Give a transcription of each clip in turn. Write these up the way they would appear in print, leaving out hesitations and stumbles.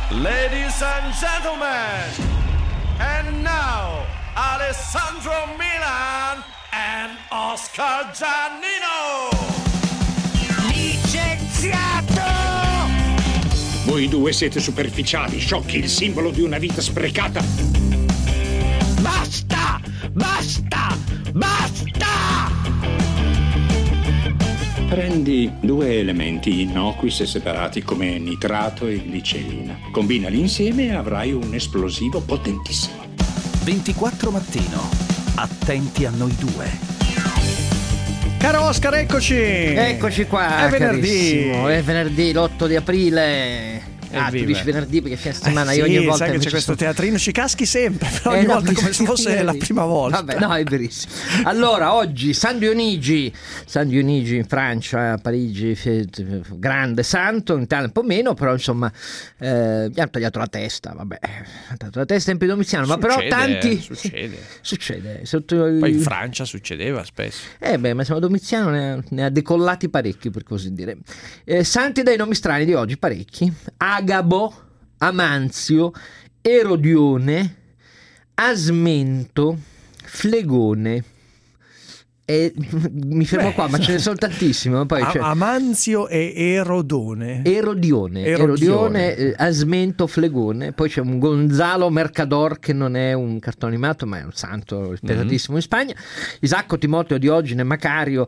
Ladies and gentlemen, and now Alessandro Milan and Oscar Giannino. Licenziato! Voi due siete superficiali, sciocchi, il simbolo di una vita sprecata. Basta! Basta! Basta! Prendi due elementi innocui se separati come nitrato e glicerina. Combinali insieme e avrai un esplosivo potentissimo. 24 mattino. Attenti a noi due. Caro Oscar, eccoci! Eccoci qua, È venerdì! carissimo. È venerdì, l'8 di aprile. Tu dici venerdì perché fine settimana io ogni volta sai che c'è questo teatrino, ci caschi sempre, però ogni volta come se fosse la prima volta. Vabbè, no, è verissimo. Allora, oggi San Dionigi in Francia, a Parigi, grande santo, in Italia un po' meno, però insomma gli hanno tagliato la testa, vabbè, hanno tagliato la testa in Domitiano, ma però tanti succede. Poi in Francia succedeva spesso. Ma insomma Domiziano ne ha decollati parecchi, per così dire. Santi dai nomi strani di oggi, parecchi. Agabo, Amanzio, Erodione, Asmento, Flegone. Mi fermo qua, ma ce ne sono tantissime. Poi Amanzio e Erodione, Asmento, Flegone. Poi c'è un Gonzalo Mercador, che non è un cartone animato ma è un santo rispettatissimo in Spagna. Isacco, Timoteo, Diogene, Macario,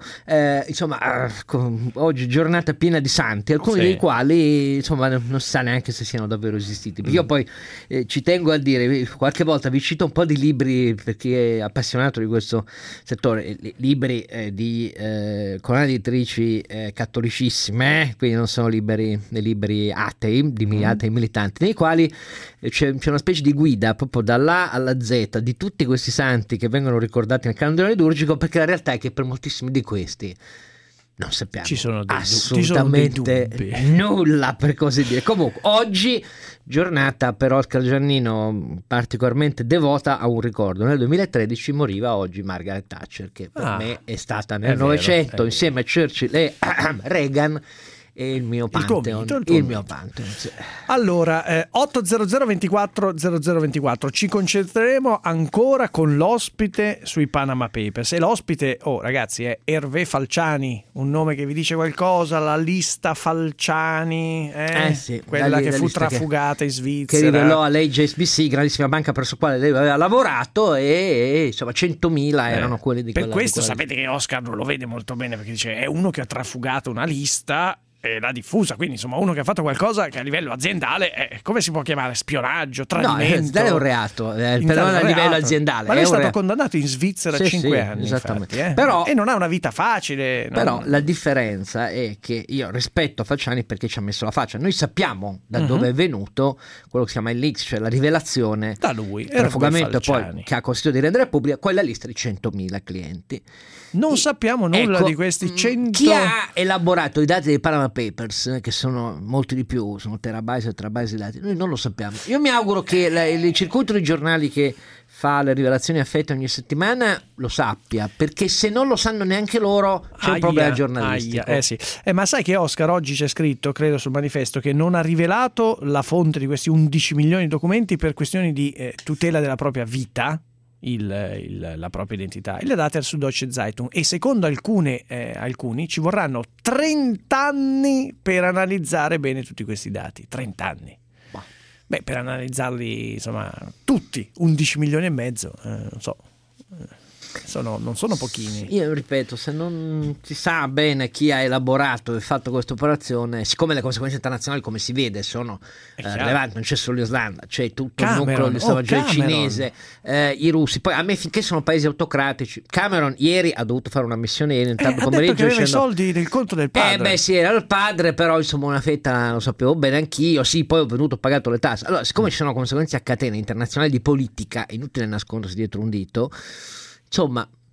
oggi giornata piena di santi, alcuni dei quali insomma non si sa neanche se siano davvero esistiti. Io poi ci tengo a dire, qualche volta vi cito un po' di libri per chi è appassionato di questo settore, libri di con editrici cattolicissime, quindi non sono libri atei, di atei militanti, nei quali c'è una specie di guida proprio dall'A alla Z di tutti questi santi che vengono ricordati nel canone liturgico, perché la realtà è che per moltissimi di questi non sappiamo assolutamente nulla, per così dire. Comunque oggi giornata per Oscar Giannino particolarmente devota a un ricordo. Nel 2013 moriva oggi Margaret Thatcher, che per me è stata nel Novecento insieme a Churchill e Reagan e il mio Pantheon. Il mio Pantheon, sì. Allora 800 24 0024, ci concentreremo ancora con l'ospite sui Panama Papers, e l'ospite, ragazzi, è Hervé Falciani, un nome che vi dice qualcosa? La lista Falciani, sì, quella che fu trafugata in Svizzera, che rivelò all'HSBC, grandissima banca presso la quale lei aveva lavorato, e insomma 100.000 erano quelli di per quella. Questo sapete che Oscar lo vede molto bene, perché dice è uno che ha trafugato una lista e l'ha diffusa, quindi insomma uno che ha fatto qualcosa che a livello aziendale come si può chiamare? Spionaggio, tradimento? No, è un reato, però a livello aziendale. Ma lui è stato condannato in Svizzera a 5 anni, esattamente. Infatti, Però, e non ha una vita facile. Però la differenza è che io rispetto Falciani perché ci ha messo la faccia. Noi sappiamo da dove è venuto quello che si chiama il leaks, cioè la rivelazione da lui, il trafugamento, e poi che ha consentito di rendere pubblica quella lista di 100.000 clienti. Non sappiamo nulla di questi 100. Chi ha elaborato i dati dei Panama Papers, che sono molti di più, sono terabytes e terabytes di dati, noi non lo sappiamo. Io mi auguro che il circuito dei giornali che fa le rivelazioni a fette ogni settimana lo sappia, perché se non lo sanno neanche loro c'è un problema giornalistico. Sì. Ma sai che Oscar oggi c'è scritto, credo sul manifesto, che non ha rivelato la fonte di questi 11 milioni di documenti per questioni di tutela della propria vita, la propria identità, e le date al Süddeutsche Zeitung, e secondo alcuni ci vorranno 30 anni per analizzare bene tutti questi dati. 30 anni. Per analizzarli, insomma, tutti, 11 milioni e mezzo, non so. Non sono pochini. Io ripeto, se non si sa bene chi ha elaborato e fatto questa operazione, siccome le conseguenze internazionali, come si vede, sono rilevanti, non c'è solo l'Islanda, c'è tutto il nucleo di salvataggio cinese, i russi. Poi a me, finché sono paesi autocratici, Cameron ieri ha dovuto fare una missione in tardo pomeriggio, ha detto che aveva i soldi del conto del padre. Sì, era il padre, però insomma una fetta lo sapevo bene anch'io. Sì, poi ho venuto, ho pagato le tasse. Allora, siccome ci sono conseguenze a catena internazionali di politica, è inutile nascondersi dietro un dito. Insomma,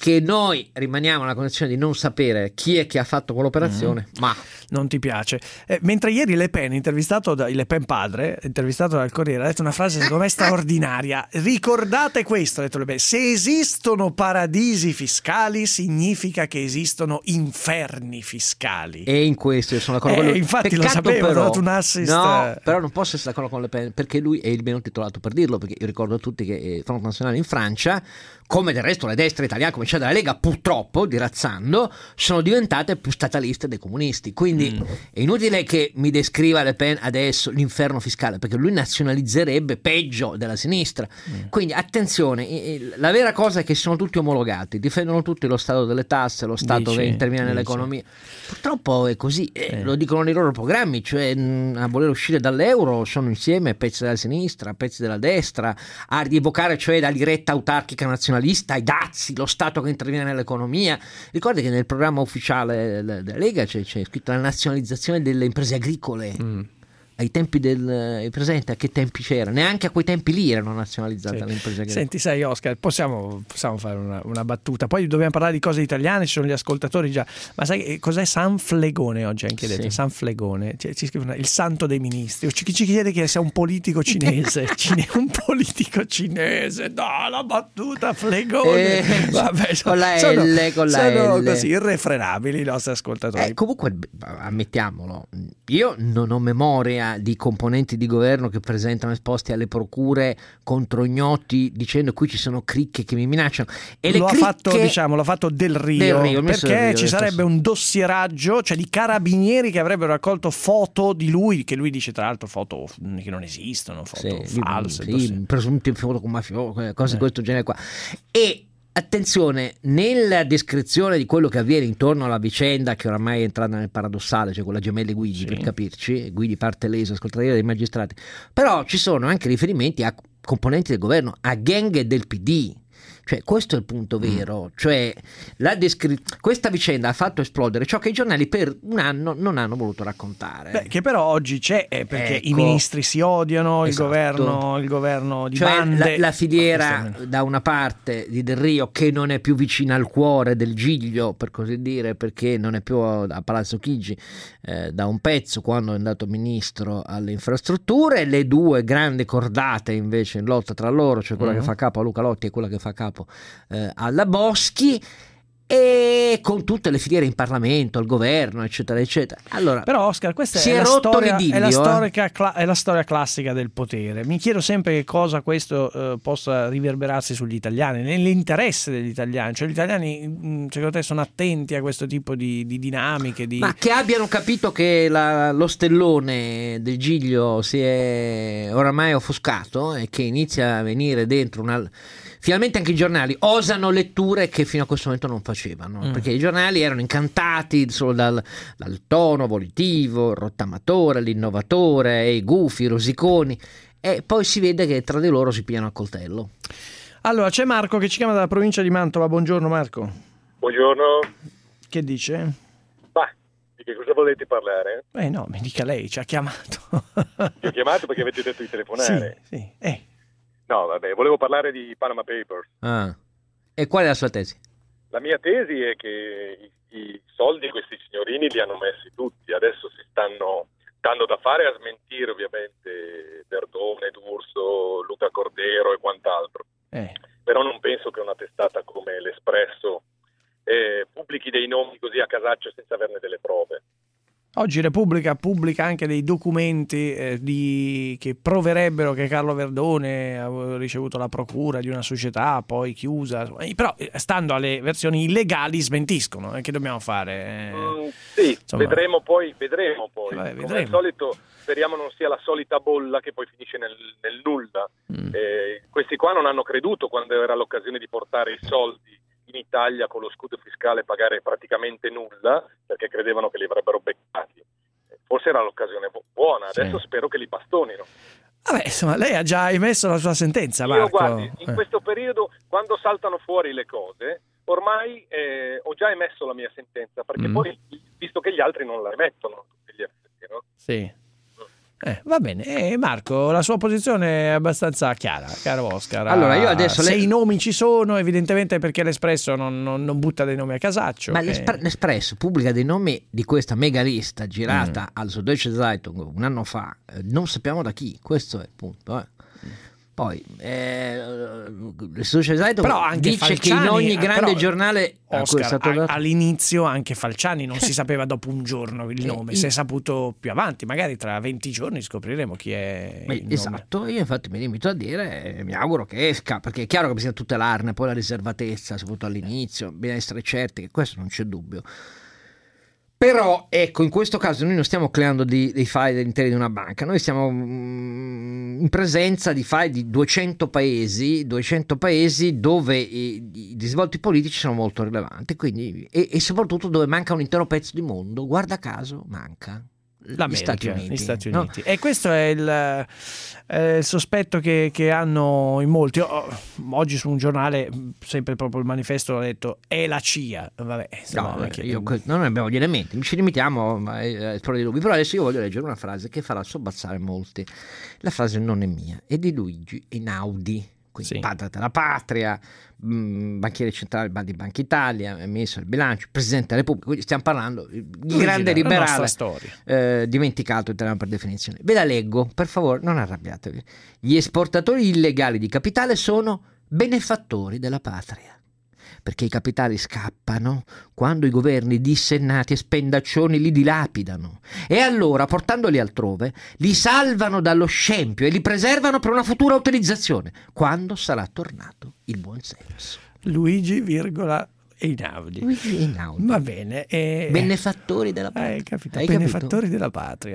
che noi rimaniamo nella condizione di non sapere chi è che ha fatto quell'operazione, ma non ti piace. Mentre ieri Le Pen, Le Pen padre, intervistato dal Corriere, ha detto una frase secondo me straordinaria. Ricordate questo, ha detto Le Pen: se esistono paradisi fiscali significa che esistono inferni fiscali. E in questo io sono d'accordo con lui. Infatti Peccato, lo sapevo, però, ho dato un assist. No, però non posso essere d'accordo con Le Pen, perché lui è il meno titolato per dirlo, perché io ricordo a tutti che Front Nazionale in Francia, come del resto le destre italiane, come c'è della Lega, purtroppo, dirazzando, sono diventate più stataliste dei comunisti. Quindi è inutile che mi descriva Le Pen adesso l'inferno fiscale, perché lui nazionalizzerebbe peggio della sinistra. Quindi attenzione, la vera cosa è che sono tutti omologati, difendono tutti lo Stato delle tasse, lo Stato che interviene nell'economia. Purtroppo è così, lo dicono nei loro programmi, cioè a voler uscire dall'euro sono insieme pezzi della sinistra, pezzi della destra, a rievocare cioè la diretta autarchica nazionalista, i dazi, lo Stato che interviene nell'economia. Ricordi che nel programma ufficiale della Lega c'è scritto la nazionalizzazione delle imprese agricole. Ai tempi del presente, a che tempi c'era? Neanche a quei tempi lì erano nazionalizzate le imprese agricole. Senti, sai Oscar, possiamo fare una battuta, poi dobbiamo parlare di cose italiane, ci sono gli ascoltatori già, ma sai cos'è San Flegone oggi? Anche detto San Flegone, ci scrivono il santo dei ministri, chi ci chiede che sia un politico cinese. Un politico cinese, no, la battuta Flegone. Vabbè, con la L, sono così irrefrenabili i nostri ascoltatori. Comunque ammettiamolo, io non ho memoria di componenti di governo che presentano esposti alle procure contro ignoti dicendo qui ci sono cricche che mi minacciano. E l'ha fatto Del Rio perché ci sarebbe un dossieraggio, cioè di carabinieri che avrebbero raccolto foto di lui, che lui dice tra l'altro foto che non esistono, foto false, presunti foto con mafiosi, cose di questo genere qua. E attenzione, nella descrizione di quello che avviene intorno alla vicenda, che oramai è entrata nel paradossale, cioè con la gemelle Guidi, per capirci, Guidi parte leso, ascoltatrice dei magistrati, però ci sono anche riferimenti a componenti del governo, a gang del PD. Cioè, questo è il punto vero, cioè questa vicenda ha fatto esplodere ciò che i giornali per un anno non hanno voluto raccontare. Che però oggi c'è, perché i ministri si odiano, esatto. il governo di bande. La filiera da una parte di Del Rio, che non è più vicina al cuore del Giglio, per così dire, perché non è più a Palazzo Chigi da un pezzo, quando è andato ministro alle infrastrutture, le due grandi cordate invece in lotta tra loro, cioè quella che fa capo a Luca Lotti e quella che fa capo alla Boschi, e con tutte le filiere in Parlamento, al governo, eccetera eccetera. Allora, però Oscar, questa è la storia classica del potere. Mi chiedo sempre che cosa questo possa riverberarsi sugli italiani, nell'interesse degli italiani, cioè gli italiani secondo te sono attenti a questo tipo di dinamiche, ma che abbiano capito che lo stellone del Giglio si è oramai offuscato e che inizia a venire dentro finalmente anche i giornali osano letture che fino a questo momento non facevano, perché i giornali erano incantati solo dal tono volitivo, il rottamatore, l'innovatore, i gufi, i rosiconi, e poi si vede che tra di loro si pigliano a coltello. Allora c'è Marco che ci chiama dalla provincia di Mantova. Buongiorno Marco. Buongiorno. Che dice? Di che cosa volete parlare? No, mi dica lei, ci ha chiamato. Ti ho chiamato perché avete detto di telefonare. Sì. No, vabbè, volevo parlare di Panama Papers. E qual è la sua tesi? La mia tesi è che i soldi questi signorini li hanno messi tutti, adesso si stanno dando da fare a smentire ovviamente Verdone, D'Urso, Luca Cordero e quant'altro. Però non penso che una testata come l'Espresso pubblichi dei nomi così a casaccio senza averne delle prove. Oggi Repubblica pubblica anche dei documenti che proverebbero che Carlo Verdone aveva ricevuto la procura di una società poi chiusa, però stando alle versioni illegali smentiscono. Che dobbiamo fare? Insomma, vedremo poi. Come al solito speriamo non sia la solita bolla che poi finisce nel nulla. Questi qua non hanno creduto quando era l'occasione di portare i soldi in Italia con lo scudo fiscale, pagare praticamente nulla, perché credevano che li avrebbero beccati. Forse era l'occasione buona, adesso spero che li bastonino. Vabbè, insomma, lei ha già emesso la sua sentenza, Marco. Io guardi, in questo periodo, quando saltano fuori le cose, ormai ho già emesso la mia sentenza, perché poi, visto che gli altri non la emettono, tutti gli effetti, no? Sì. Va bene. Marco, la sua posizione è abbastanza chiara, caro Oscar. Allora, io adesso se i nomi ci sono, evidentemente perché l'Espresso non butta dei nomi a casaccio. Ma l'Espresso pubblica dei nomi di questa mega lista girata al Süddeutsche Zeitung un anno fa, non sappiamo da chi, questo è il punto. Poi Zeitung dice Falciani, che in ogni grande giornale Oscar, all'inizio anche Falciani non si sapeva dopo un giorno il nome, si è saputo più avanti, magari tra 20 giorni scopriremo chi è il esatto nome. Io infatti mi limito a dire, mi auguro che esca, perché è chiaro che bisogna tutelarne poi la riservatezza, soprattutto all'inizio, bisogna essere certi che questo non c'è dubbio. Però ecco, in questo caso noi non stiamo creando dei file all'interno di una banca, noi stiamo in presenza di file di 200 paesi dove i risvolti politici sono molto rilevanti, quindi, e soprattutto dove manca un intero pezzo di mondo, guarda caso manca. Gli Stati Uniti. No? E questo è il sospetto che hanno in molti. Oggi su un giornale, sempre proprio il Manifesto, ha detto è la CIA. Vabbè, non abbiamo gli elementi, ci limitiamo a esporre dei dubbi. Però adesso io voglio leggere una frase che farà sobbazzare molti. La frase non è mia, è di Luigi Einaudi, quindi padre della patria, banchiere centrale di Banca Italia, ministro del bilancio, presidente della Repubblica, quindi stiamo parlando di grande liberale dimenticato italiano per definizione. Ve la leggo, per favore, non arrabbiatevi. Gli esportatori illegali di capitale sono benefattori della patria, perché i capitali scappano quando i governi dissennati e spendaccioni li dilapidano, e allora, portandoli altrove, li salvano dallo scempio e li preservano per una futura utilizzazione, quando sarà tornato il buon senso. Luigi, Einaudi. Va bene. Benefattori della patria. Hai benefattori della patria.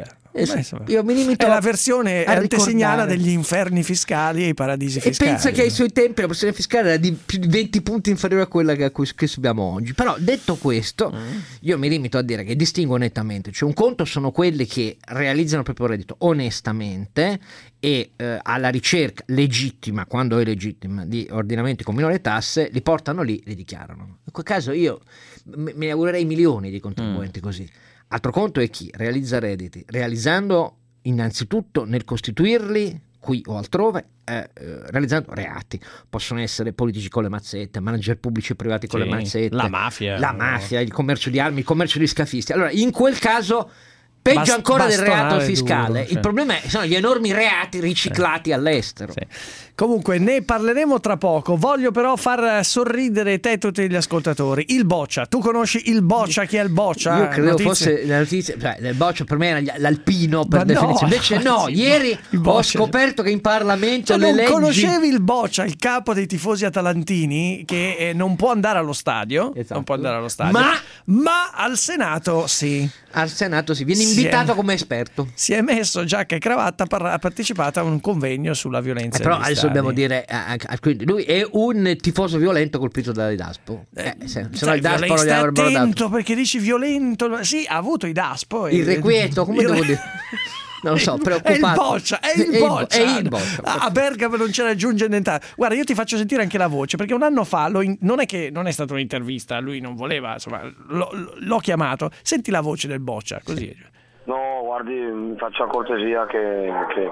Io mi limito è la versione antesignana degli inferni fiscali e i paradisi fiscali. E pensa che ai suoi tempi la pressione fiscale era di più di 20 punti inferiore a quella che subiamo oggi. Però detto questo, io mi limito a dire che distingo nettamente, cioè un conto sono quelli che realizzano il proprio reddito onestamente e alla ricerca legittima, quando è legittima, di ordinamenti con minore tasse, li portano lì, li dichiarano. In quel caso io mi augurerei milioni di contribuenti così. Altro conto è chi realizza redditi realizzando innanzitutto nel costituirli qui o altrove, realizzando reati. Possono essere politici con le mazzette, manager pubblici e privati con le mazzette, la mafia, il commercio di armi, il commercio di scafisti. Allora in quel caso peggio ancora del reato fiscale, duro, il problema sono gli enormi reati riciclati all'estero. Comunque ne parleremo tra poco. Voglio però far sorridere te e tutti gli ascoltatori. Il Boccia, tu conosci il Boccia? Chi è il Boccia? Io credo fosse la notizia, il Boccia per me era l'alpino per definizione. Invece ieri ho scoperto che in Parlamento le leggi... Non conoscevi il Boccia, il capo dei tifosi atalantini che non può andare allo stadio, non può andare allo stadio, ma al Senato sì. Al Senato viene invitato come esperto. Si è messo giacca e cravatta, ha partecipato a un convegno sulla violenza. Però adesso dobbiamo dire, lui è un tifoso violento colpito dai Daspo. Se no il Daspo non gli avrebbero dato. Perché dici violento? Sì, ha avuto i Daspo. Irrequieto, come devo dire? Non lo so, preoccupato. È il Boccia. A Bergamo non c'era aggiungere niente. Guarda, io ti faccio sentire anche la voce, perché un anno fa non è stata un'intervista, lui non voleva, insomma, l'ho chiamato. Senti la voce del Boccia, così. No, guardi, mi faccia cortesia che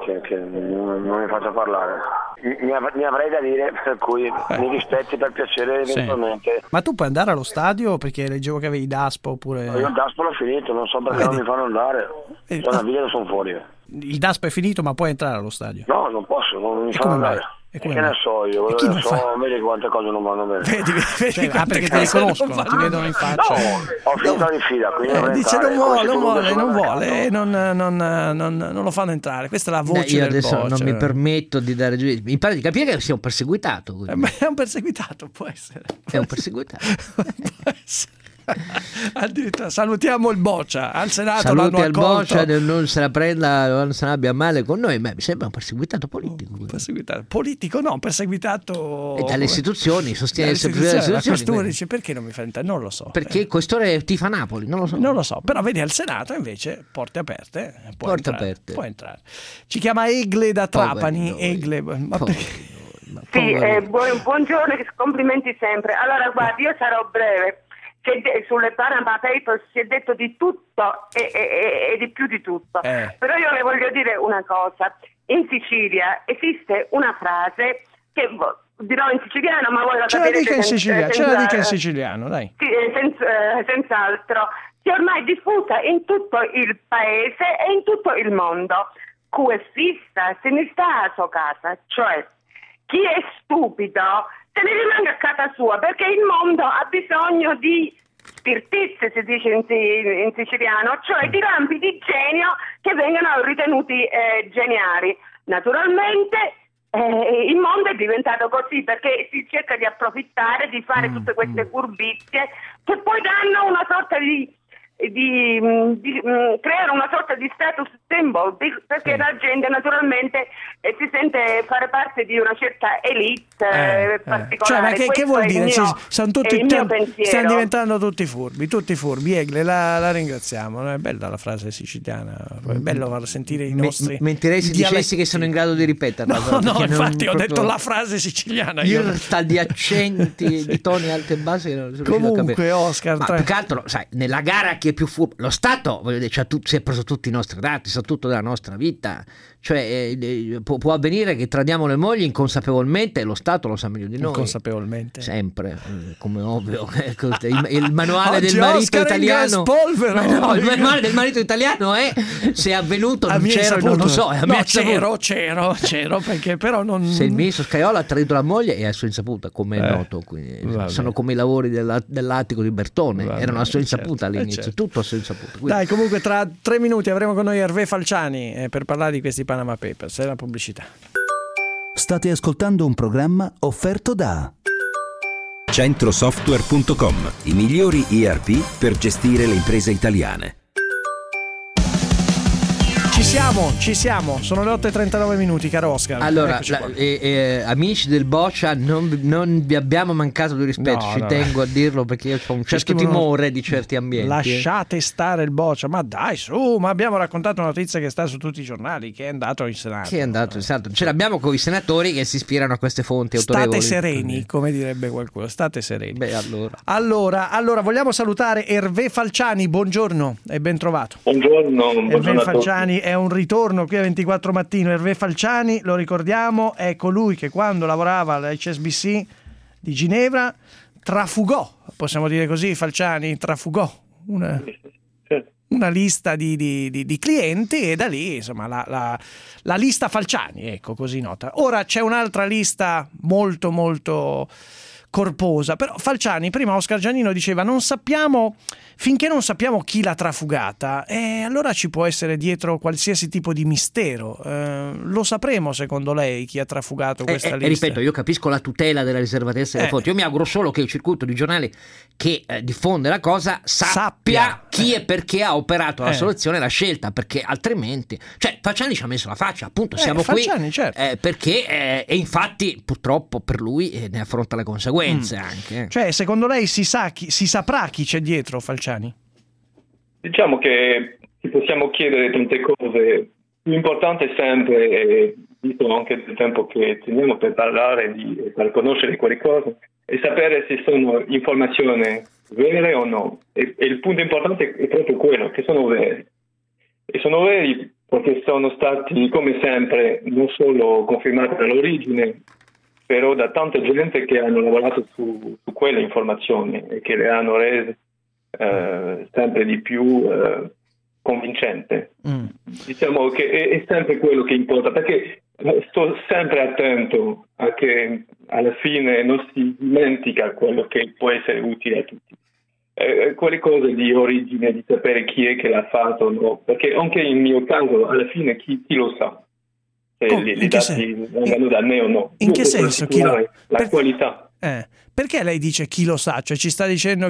non mi faccia parlare. Mi avrei da dire, per cui mi rispetti per piacere eventualmente. Ma tu puoi andare allo stadio? Perché leggevo che avevi Daspo oppure... Io il Daspo l'ho finito, non so perché non mi fanno andare. Sono una vita, sono fuori. Il Daspo è finito, ma puoi entrare allo stadio? No, non posso, non mi fanno andare. E che ne so io, vedi quante cose non vanno bene. Vedi perché ti riconoscono, ti vedono in faccia. No, ho finito in fila, quindi dice non vuole, non lo fanno entrare. Questa è la voce io del adesso Boccia. Non mi permetto di dare giudizio. Mi pare di capire che sia un perseguitato. Ma è un perseguitato, può essere. È un perseguitato. Può essere. Addirittura salutiamo il Boccia al Senato. Saluti al Boccia, non se la prenda, non se ne abbia male con noi. Ma mi sembra un perseguitato politico. Politico no, perseguitato dalle istituzioni, sostiene le istituzioni. Dice, perché non mi fa entrare? Non lo so. Perché il questore tifa Napoli, non lo so. Però vedi al Senato invece porte aperte. Può entrare. Ci chiama Egle da Trapani. Egle, ma perché? Sì, buongiorno, complimenti sempre. Allora guardi, io sarò breve. sulle Panama Papers si è detto di tutto e di più di tutto. Però io le voglio dire una cosa. In Sicilia esiste una frase che dirò in siciliano, ma voi la ce la dica in siciliano, ce la dica in siciliano, dai. Sì, senz'altro. Che è ormai diffusa in tutto il paese e in tutto il mondo. Chi è fissa se ne sta a sua casa, cioè chi è stupido se ne rimane a casa sua, perché il mondo ha bisogno di spirtizie, si dice in siciliano, cioè di lampi di genio che vengano ritenuti geniali. Naturalmente il mondo è diventato così perché si cerca di approfittare, di fare tutte queste furbizie che poi danno una sorta di creare una sorta di status symbol, perché la gente naturalmente si sente fare parte di una certa elite particolare. Cioè, ma che vuol dire? Stanno diventando tutti furbi. Egle, la ringraziamo, no? È bella la frase siciliana, è bello far sentire i nostri mentirei se dicessi che sono in grado di ripeterla. No, infatti ho detto la frase siciliana. Irta di accenti, di toni alti e bassi che non sono comunque riuscito a capire. Oscar, ma più che altro, sai, nella gara chi è più furbo, lo Stato, voglio dire, si è preso tutti i nostri dati, sa tutto della nostra vita, cioè può avvenire che tradiamo le mogli inconsapevolmente e lo Stato lo sa meglio di noi. Inconsapevolmente sempre, come ovvio. Il manuale del marito Oscar italiano, il manuale del marito italiano è se è avvenuto, non c'ero, non lo so, c'ero perché però non. Se il ministro Scajola ha tradito la moglie è a sua insaputa, come è noto, quindi sono come i lavori dell'attico di Bertone, erano a sua insaputa all'inizio, tutto a sua insaputa. Quindi. Dai, comunque tra 3 minuti avremo con noi Hervé Falciani per parlare di questi Panama Papers e la pubblicità. State ascoltando un programma offerto da Centrosoftware.com, i migliori ERP per gestire le imprese italiane. Ci siamo, sono le 8:39 minuti, caro Oscar. Allora, amici del Boccia, non vi abbiamo mancato di rispetto, tengo a dirlo perché io ho un certo timore di certi ambienti. Lasciate stare il Boccia, ma dai su, ma abbiamo raccontato una notizia che sta su tutti i giornali, che è andato in Senato. Ce l'abbiamo con i senatori che si ispirano a queste fonti autorevoli. State sereni, come direbbe qualcuno, state sereni. Beh, allora vogliamo salutare Hervé Falciani, buongiorno e ben trovato. Buongiorno Hervé Falciani è un ritorno qui a 24 Mattino. Hervé Falciani, lo ricordiamo, è colui che quando lavorava all'HSBC di Ginevra trafugò, possiamo dire così, Falciani trafugò una lista di clienti e da lì insomma la lista Falciani, ecco, così nota. Ora c'è un'altra lista molto molto corposa, però Falciani, prima Oscar Giannino diceva finché non sappiamo chi l'ha trafugata, allora ci può essere dietro qualsiasi tipo di mistero. Lo sapremo secondo lei chi ha trafugato questa lista? Ripeto, io capisco la tutela della riservatezza delle fonti, io mi auguro solo che il circuito di giornali che diffonde la cosa sappia chi e perché ha operato la soluzione e la scelta, perché altrimenti, cioè Falciani ci ha messo la faccia, appunto, siamo Falciani, qui certo. Perché e infatti purtroppo per lui ne affronta le conseguenze anche. Cioè, secondo lei si saprà chi c'è dietro Falciani? Diciamo che ci possiamo chiedere tante cose. L'importante è sempre, e visto anche il tempo che teniamo per parlare, per conoscere quelle cose, è sapere se sono informazioni vere o no. E il punto importante è proprio quello, che sono veri. E sono veri perché sono stati, come sempre, non solo confermati dall'origine, però da tanta gente che hanno lavorato su quelle informazioni e che le hanno rese sempre di più convincente. Diciamo che è sempre quello che importa, perché sto sempre attento a che alla fine non si dimentica quello che può essere utile a tutti. Quelle cose di origine, di sapere chi è che l'ha fatto, no? Perché anche in mio caso alla fine chi lo sa se i dati vengono da me o no. In che senso? La qualità. Perché lei dice chi lo sa? Cioè ci sta dicendo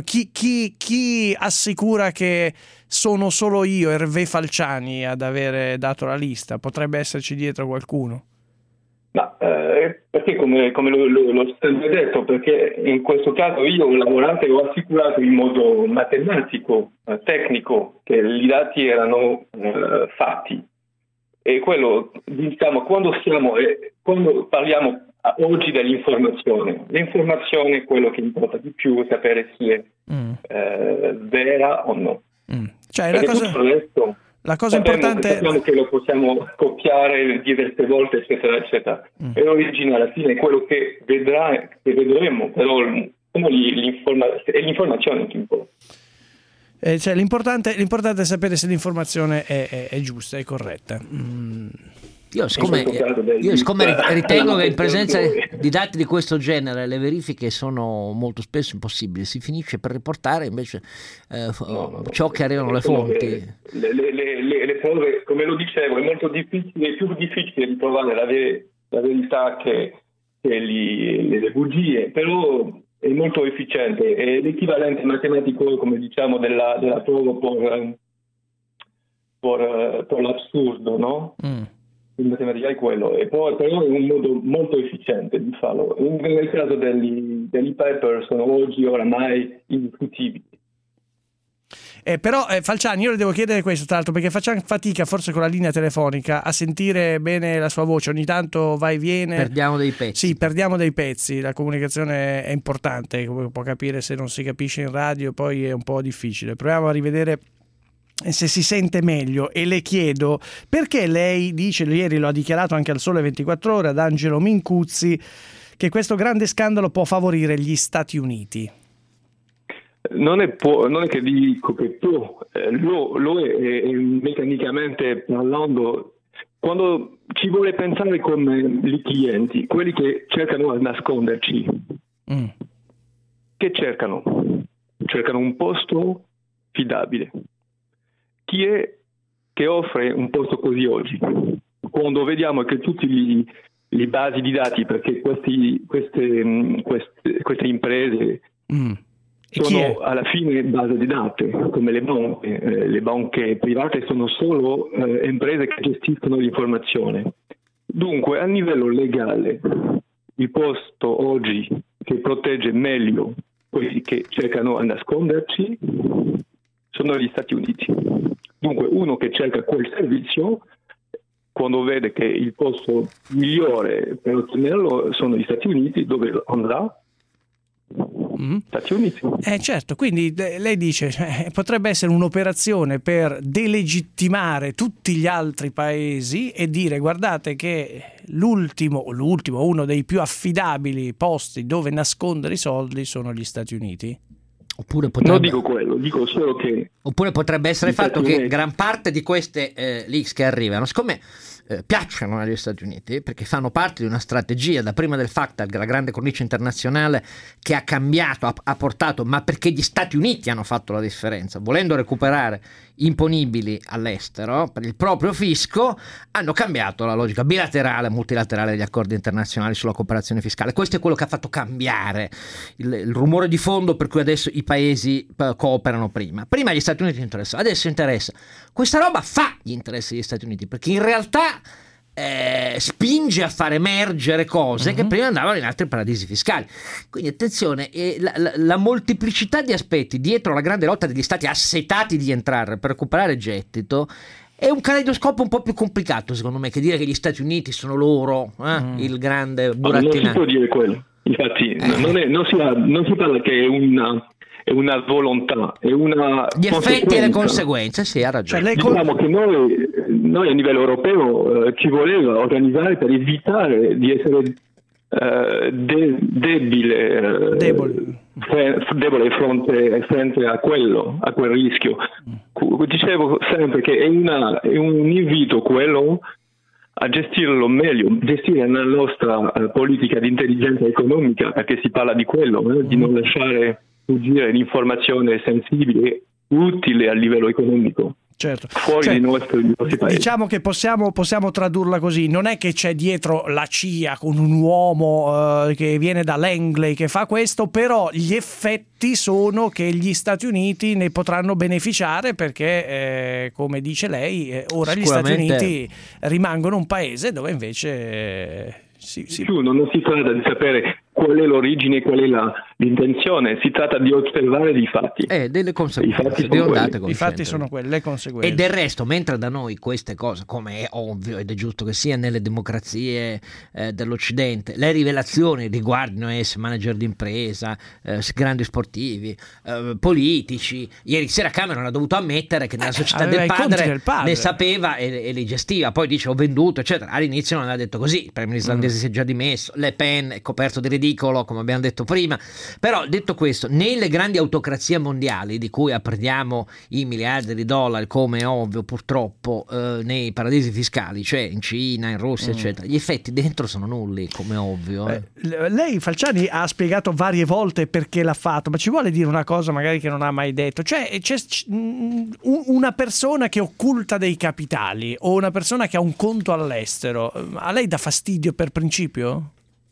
chi assicura che sono solo io, Hervé Falciani, ad avere dato la lista? Potrebbe esserci dietro qualcuno? Ma perché come l'ho sempre detto, perché in questo caso io ho lavorato e ho assicurato in modo matematico, tecnico, che i dati erano fatti. E quello, diciamo, quando parliamo oggi dell'informazione. L'informazione è quello che importa di più, sapere se è vera o no. Cioè, la cosa importante sappiamo che lo possiamo copiare diverse volte, eccetera, eccetera. E l'origine alla fine è quello che vedremo, però è l'informazione che importa. Cioè, l'importante è sapere se l'informazione è giusta, è corretta. Io siccome ritengo che in presenza di dati di questo genere le verifiche sono molto spesso impossibili, si finisce per riportare invece ciò che arrivano le fonti. Le prove, come lo dicevo, è molto difficile, è più difficile di trovare la verità che le bugie, però è molto efficiente, è l'equivalente matematico, come diciamo, della prova per l'assurdo, no? In matematica è quello, e poi però è un modo molto efficiente di farlo. Nel caso degli paper sono oggi oramai indiscutibili. Però Falciani, io le devo chiedere questo, tra l'altro, perché facciamo fatica forse con la linea telefonica a sentire bene la sua voce, ogni tanto va e viene. Perdiamo dei pezzi. Sì, perdiamo dei pezzi, la comunicazione è importante, come può capire, se non si capisce in radio poi è un po' difficile. Proviamo a rivedere se si sente meglio, e le chiedo perché lei dice, ieri lo ha dichiarato anche al Sole 24 Ore ad Angelo Mincuzzi, che questo grande scandalo può favorire gli Stati Uniti. Non è che dico che può, lo è meccanicamente parlando, quando ci vuole pensare come i clienti, quelli che cercano di nasconderci. Che cercano? Cercano un posto fidabile. Chi è che offre un posto così oggi? Quando vediamo che tutti le basi di dati, perché queste imprese sono alla fine base di dati, come le banche private sono solo imprese che gestiscono l'informazione. Dunque, a livello legale, il posto oggi che protegge meglio quelli che cercano di nasconderci sono gli Stati Uniti. Dunque, uno che cerca quel servizio, quando vede che il posto migliore per ottenerlo sono gli Stati Uniti, dove andrà? Stati Uniti. Certo, quindi lei dice potrebbe essere un'operazione per delegittimare tutti gli altri paesi e dire: guardate che l'ultimo, uno dei più affidabili posti dove nascondere i soldi sono gli Stati Uniti. Oppure potrebbe... Non dico quello, dico solo che... Oppure potrebbe essere il fatto che gran parte di queste leaks che arrivano, siccome piacciono agli Stati Uniti, perché fanno parte di una strategia da prima del FATF, la grande cornice internazionale, che ha cambiato, ha portato, ma perché gli Stati Uniti hanno fatto la differenza, volendo recuperare imponibili all'estero per il proprio fisco, hanno cambiato la logica bilaterale, multilaterale degli accordi internazionali sulla cooperazione fiscale. Questo è quello che ha fatto cambiare il rumore di fondo per cui adesso i paesi cooperano prima agli Stati Uniti interessa, adesso interessa. Questa roba fa gli interessi degli Stati Uniti, perché in realtà spinge a far emergere cose che prima andavano in altri paradisi fiscali. Quindi attenzione, la molteplicità di aspetti dietro la grande lotta degli stati assetati di entrare per recuperare gettito è un caleidoscopo un po' più complicato, secondo me, che dire che gli Stati Uniti sono loro il grande burattinaio. Non si può dire quello, infatti non si parla che è una volontà, è una gli effetti e le conseguenze, sì, ha ragione. Cioè, diciamo che noi a livello europeo ci voleva organizzare per evitare di essere debole fronte a quel rischio. Dicevo sempre che è un invito quello a gestirlo meglio, gestire la nostra politica di intelligenza economica, perché si parla di quello, di non lasciare fuggire l'informazione sensibile, utile a livello economico. Certo. Fuori dei nostri paesi. Diciamo che possiamo tradurla così: non è che c'è dietro la CIA con un uomo che viene da Langley che fa questo, però gli effetti sono che gli Stati Uniti ne potranno beneficiare, perché come dice lei ora gli Stati Uniti rimangono un paese dove invece non si tratta di sapere qual è l'origine, qual è l'intenzione. Si tratta di osservare i fatti. Delle conseguenze. I fatti sono quelle, le conseguenze. E del resto, mentre da noi queste cose, come è ovvio ed è giusto che sia nelle democrazie dell'Occidente, le rivelazioni riguardano manager di impresa, grandi sportivi, politici. Ieri sera Cameron ha dovuto ammettere che nella società del padre ne sapeva e li gestiva. Poi dice ho venduto, eccetera. All'inizio non ha detto così. Il premier islandese si è già dimesso, Le Pen è coperto di ridicolo, come abbiamo detto prima. Però detto questo, nelle grandi autocrazie mondiali di cui apprendiamo i miliardi di dollari, come è ovvio purtroppo, nei paradisi fiscali, cioè in Cina, in Russia, eccetera, gli effetti dentro sono nulli, come ovvio. Lei, Falciani, ha spiegato varie volte perché l'ha fatto, ma ci vuole dire una cosa magari che non ha mai detto? Cioè c'è una persona che occulta dei capitali o una persona che ha un conto all'estero, a lei dà fastidio per principio?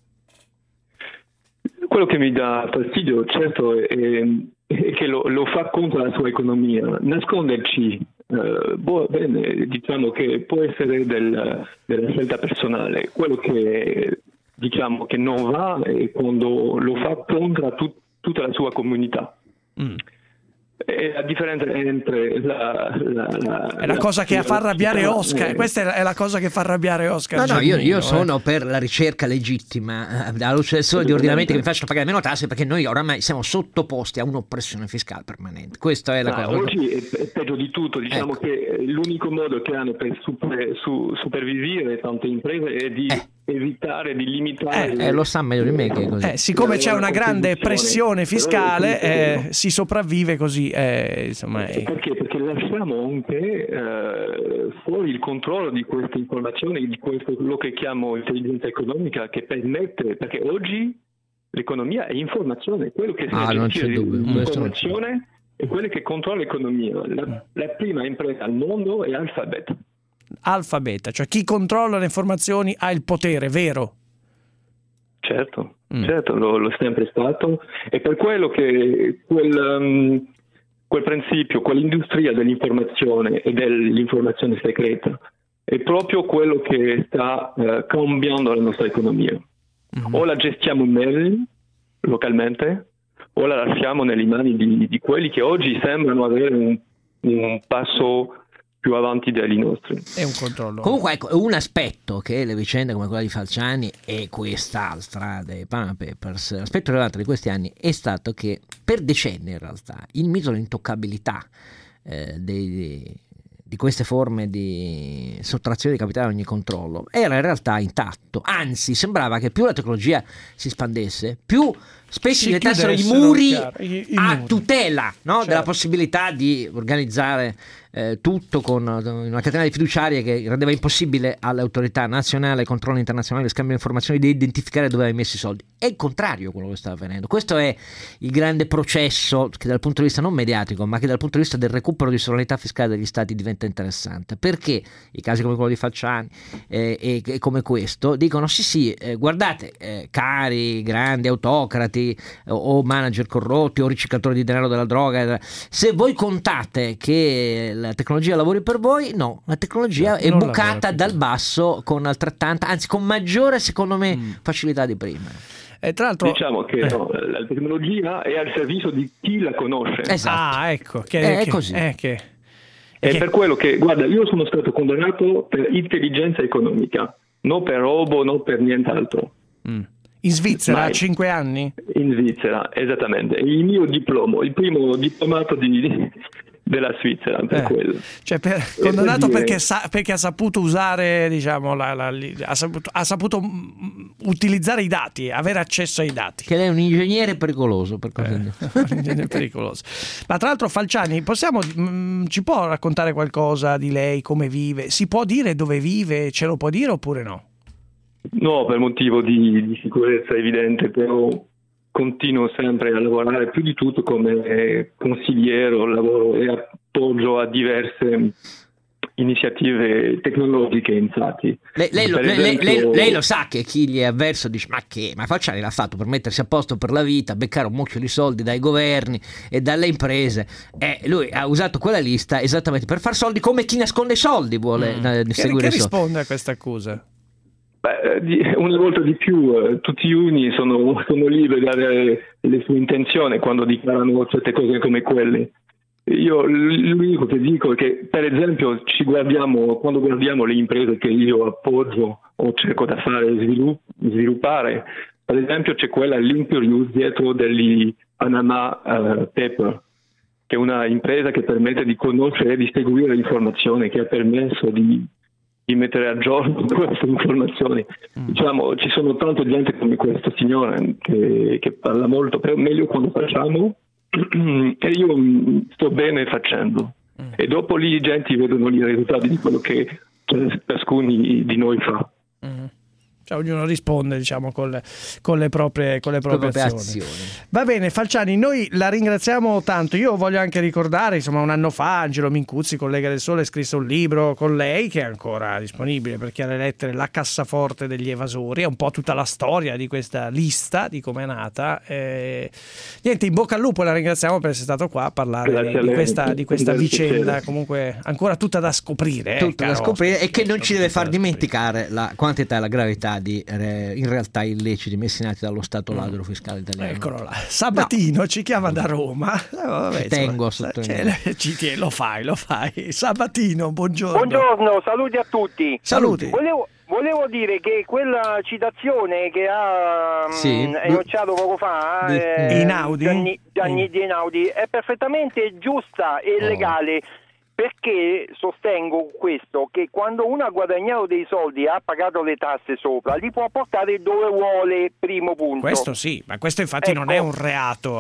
Quello che mi dà fastidio, certo, è che lo fa contro la sua economia. Nasconderci, bene, diciamo che può essere della scelta personale. Quello che diciamo che non va è quando lo fa contro tutta la sua comunità. È la differenza entre è la cosa che fa arrabbiare Oscar. Questa è la cosa che fa arrabbiare Oscar. No, io sono per la ricerca legittima alla luce del sole di ordinamenti che mi facciano pagare meno tasse, perché noi oramai siamo sottoposti a un'oppressione fiscale permanente. Questa è la cosa. Oggi è peggio di tutto. Diciamo che l'unico modo che hanno per supervisare tante imprese è di evitare, di limitare. Lo sa meglio di me che è così. Siccome c'è una grande pressione fiscale, si sopravvive così. Insomma, Perché lasciamo anche fuori il controllo di queste informazioni, di questo quello che chiamo intelligenza economica, che permette, perché oggi l'economia è informazione, quello che non c'è dubbio, l'informazione è quello che controlla l'economia. La prima impresa al mondo è Alphabet, cioè chi controlla le informazioni ha il potere, vero? Certo, lo è sempre stato, e per quello che quel principio, quell'industria dell'informazione e dell'informazione segreta è proprio quello che sta cambiando la nostra economia. O la gestiamo meglio localmente o la lasciamo nelle mani di quelli che oggi sembrano avere un passo più avanti degli nostri. È un controllo. Comunque, ecco, un aspetto che le vicende come quella di Falciani e quest'altra dei Panama Papers, l'aspetto rilevante di questi anni è stato che per decenni in realtà il mito dell'intoccabilità di queste forme di sottrazione di capitale a ogni controllo era in realtà intatto, anzi sembrava che più la tecnologia si espandesse, più spesso diventassero i muri a tutela, no? Certo. Della possibilità di organizzare tutto con una catena di fiduciarie che rendeva impossibile alle autorità nazionali e controlli internazionali lo scambio di informazioni di identificare dove aveva messo i soldi. È il contrario quello che sta avvenendo. Questo è il grande processo che dal punto di vista non mediatico, ma che dal punto di vista del recupero di sovranità fiscale degli stati diventa interessante, perché i casi come quello di Falciani e come questo dicono sì, guardate, cari grandi autocrati o manager corrotti o riciclatori di denaro della droga, se voi contate che la tecnologia lavori per voi, no, la tecnologia è bucata dal basso con altrettanta, anzi con maggiore, secondo me, facilità di prima. Tra l'altro, diciamo che la tecnologia è al servizio di chi la conosce. Esatto. Ecco, è così. È per quello che, guarda, io sono stato condannato per intelligenza economica, non per robo, non per nient'altro. In Svizzera, 5 anni? In Svizzera, esattamente. Il mio diploma, il primo diplomato della Svizzera, per quello. Cioè condannato perché ha saputo usare, diciamo, ha saputo utilizzare i dati, avere accesso ai dati. Che lei è un ingegnere pericoloso, per così dire. Un ingegnere pericoloso. Ma tra l'altro Falciani, ci può raccontare qualcosa di lei, come vive? Si può dire dove vive? Ce lo può dire oppure no? No, per motivo di sicurezza evidente, però continuo sempre a lavorare più di tutto come consigliere, lavoro e appoggio a diverse iniziative tecnologiche, infatti. Lei lo sa che chi gli è avverso dice ma Falciani l'ha fatto per mettersi a posto per la vita, beccare un mucchio di soldi dai governi e dalle imprese, lui ha usato quella lista esattamente per far soldi, come chi nasconde i soldi vuole seguire. Che risponde a questa accusa? Una volta di più, tutti gli uni sono liberi di dare le sue intenzioni quando dichiarano certe cose come quelle. Io l'unico che dico è che, per esempio, quando guardiamo le imprese che io appoggio o cerco da fare sviluppare, per esempio c'è quella Limperius dietro degli Anana Paper, che è una impresa che permette di conoscere e di seguire l'informazione, che ha permesso di mettere a giorno queste informazioni. Diciamo, ci sono tante gente come questa signora che parla molto, però meglio quando facciamo, e io sto bene facendo, e dopo lì i gente vedono i risultati di quello che ciascuno di noi fa. Cioè, ognuno risponde, diciamo, con le proprie azioni. Va bene, Falciani, noi la ringraziamo tanto. Io voglio anche ricordare, insomma, un anno fa Angelo Mincuzzi, collega del Sole, scrisse un libro con lei che è ancora disponibile per chi ha le lettere, La cassaforte degli evasori. È un po' tutta la storia di questa lista, di come è nata. Niente, in bocca al lupo, la ringraziamo per essere stato qua a parlare di questa vicenda, comunque ancora tutta da scoprire. Da scoprire, e che non ci deve far dimenticare la quantità e la gravità di in realtà illeciti messi in atto dallo Stato ladro fiscale italiano. Eccolo là. Sabatino ci chiama da Roma. Tengo a sottolineare. Lo fai. Sabatino, buongiorno. Buongiorno, saluti a tutti. Saluti. Volevo dire che quella citazione che ha enunciato poco fa Einaudi Gianni di Einaudi è perfettamente giusta e legale. Perché sostengo questo, che quando uno ha guadagnato dei soldi e ha pagato le tasse sopra, li può portare dove vuole, primo punto. Questo sì, ma questo infatti non è un reato,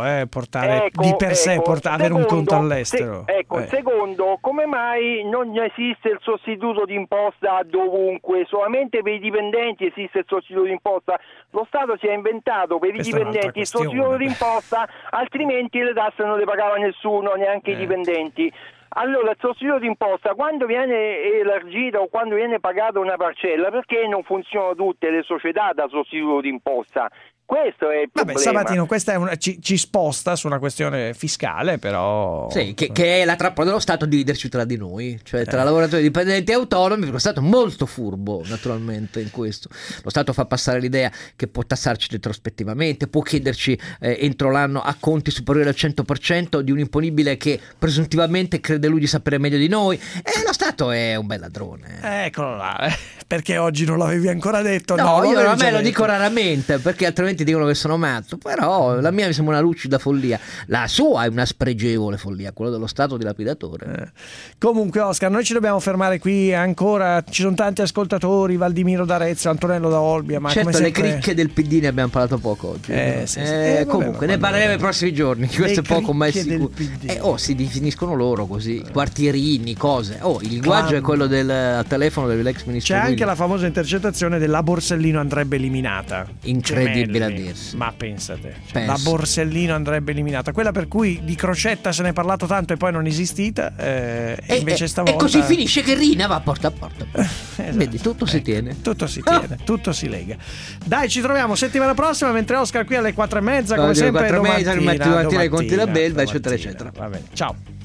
avere un conto all'estero. Secondo, come mai non esiste il sostituto d'imposta dovunque? Solamente per i dipendenti esiste il sostituto d'imposta. Lo Stato si è inventato per i dipendenti il sostituto d'imposta, altrimenti le tasse non le pagava nessuno, neanche i dipendenti. Allora, il sostituto d'imposta, quando viene elargita o quando viene pagata una parcella, perché non funzionano tutte le società da sostituto d'imposta? Questo è il problema. Sabatino, questa è ci sposta su una questione fiscale, però... Sì, che è la trappola dello Stato dividerci tra di noi, cioè tra lavoratori dipendenti e autonomi, perché lo Stato è molto furbo, naturalmente, in questo. Lo Stato fa passare l'idea che può tassarci retrospettivamente, può chiederci entro l'anno acconti superiori al 100% di un imponibile che presuntivamente crede lui di sapere meglio di noi, e lo Stato è un bel ladrone. Eccolo là, perché oggi non l'avevi ancora detto? No, io a me lo dico raramente, perché altrimenti dicono che sono matto, però la mia mi sembra una lucida follia, la sua è una spregevole follia, quella dello Stato dilapidatore. Comunque, Oscar, noi ci dobbiamo fermare qui ancora, ci sono tanti ascoltatori, Valdimiro d'Arezzo, Antonello da Olbia, ma certo, come le cricche del PD ne abbiamo parlato poco oggi. Comunque ne parleremo i prossimi giorni, questo è poco ma è sicuro. Si definiscono loro così, quartierini, cose. Il linguaggio è quello del telefono dell'ex ministro. C'è anche la famosa intercettazione della Borsellino andrebbe eliminata. Incredibile. Ma pensate, la Borsellino andrebbe eliminata, quella per cui di Crocetta se ne è parlato tanto e poi non è esistita, e invece stavolta... E così finisce che Rina va porta a porta. Vedi, tutto si tiene. Tutto si tiene, tutto si lega. Dai, ci troviamo settimana prossima, mentre Oscar qui alle 4:30 come sempre, domattina i conti da Belva, eccetera eccetera. Va bene, ciao.